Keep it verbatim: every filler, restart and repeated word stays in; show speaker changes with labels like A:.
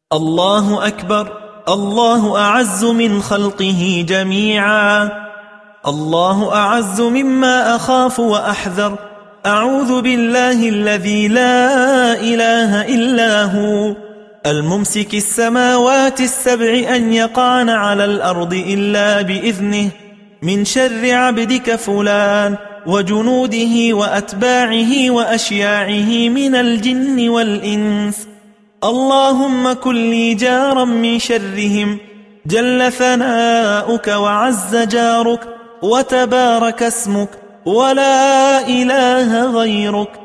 A: الله أكبر. الله أعز من خلقه جميعا. الله أعز مما أخاف وأحذر. أعوذ بالله الذي لا إله إلا هو الممسك السماوات السبع أن يقعن على الأرض إلا بإذنه من شر عبدك فلان وجنوده وأتباعه وأشياعه من الجن والإنس. اللهم كن لي جارا من شرهم، جل ثناؤك وعز جارك وتبارك اسمك ولا إله غيرك.